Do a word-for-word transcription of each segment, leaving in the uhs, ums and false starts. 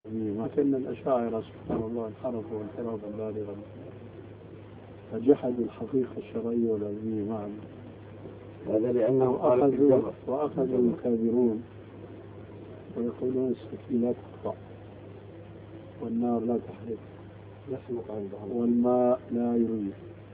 لكن الأشاعرة سبحان الله انحرفوا انحرافا بالغا فجحدوا الحقيقة الشرعية والعلمية معا. هذا لأنه أخذوا وأخذوا الكابرون ويقولون السكين لا تقطع والنار لا تحرق والماء لا يروي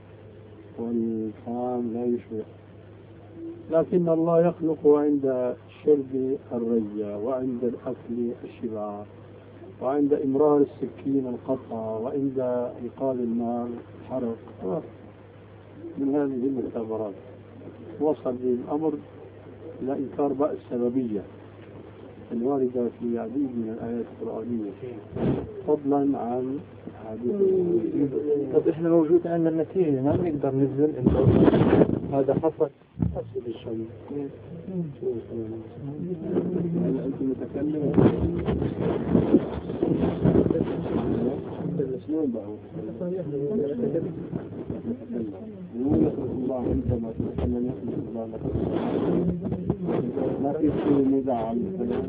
والطعام لا يشبع، لكن الله يخلق عند شرب الرية وعند الأكل الشبع وعند إمرار السكين القطع وعند إيقاد النار الحرق. من هذه المختبرات وصل بالأمر إلى إنكار بقى السببية الواردة في عديد من الآيات القرآنية فضلا عن حديث. طب إحنا موجود عندنا النتيجة ما بنقدر ننزل إنه هذا حصل أسئلة الشيء. هل أنت متكلم؟ شلون بقى؟ يخلق الله عندما تتكلم يخلق الله لك. ما في شيء نزاع عن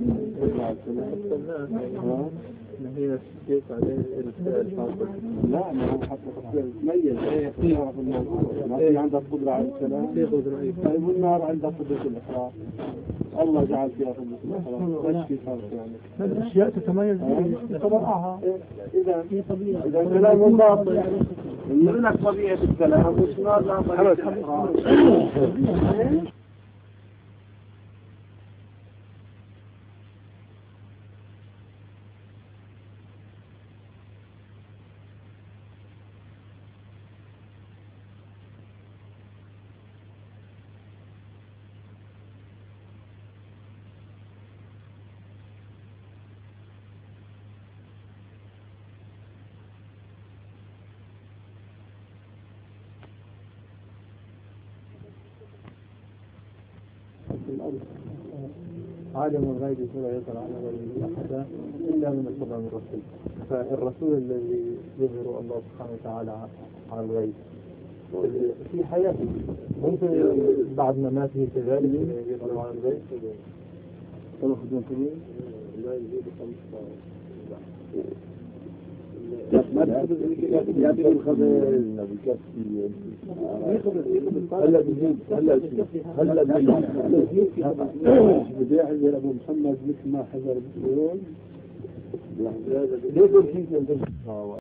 الكلام. هي كيف بعدين الفاصل؟ لا ما هو حتى تصير تميز فيها في الموضوع. ما في عندك قدرة على الكلام. في قدرة. طيب والنار عندها قدرة الإخراج. الله جعل فيها قدرة الإخراج. ايش في فرق يعني؟ هذه الأشياء تتميز بطبيعها. إذا إذا كلام الله يقول لك طبيعة الكلام وش نار لا طبيعة الإخراج. عالم الغيب فلا يظهر على غيبه أحدا إلا من ارتضى من الرسول. فالرسول الذي يظهر الله سبحانه وتعالى على الغيب في حياته ممكن بعد مماته كذلك يظهر على الغيب. لا يزيد خمسة ما يأتي بالخبر بكفي هلا بيجيب هلا هلا بده يحذر أبو محمد مثل ما حذر بيقول ليه كل شيء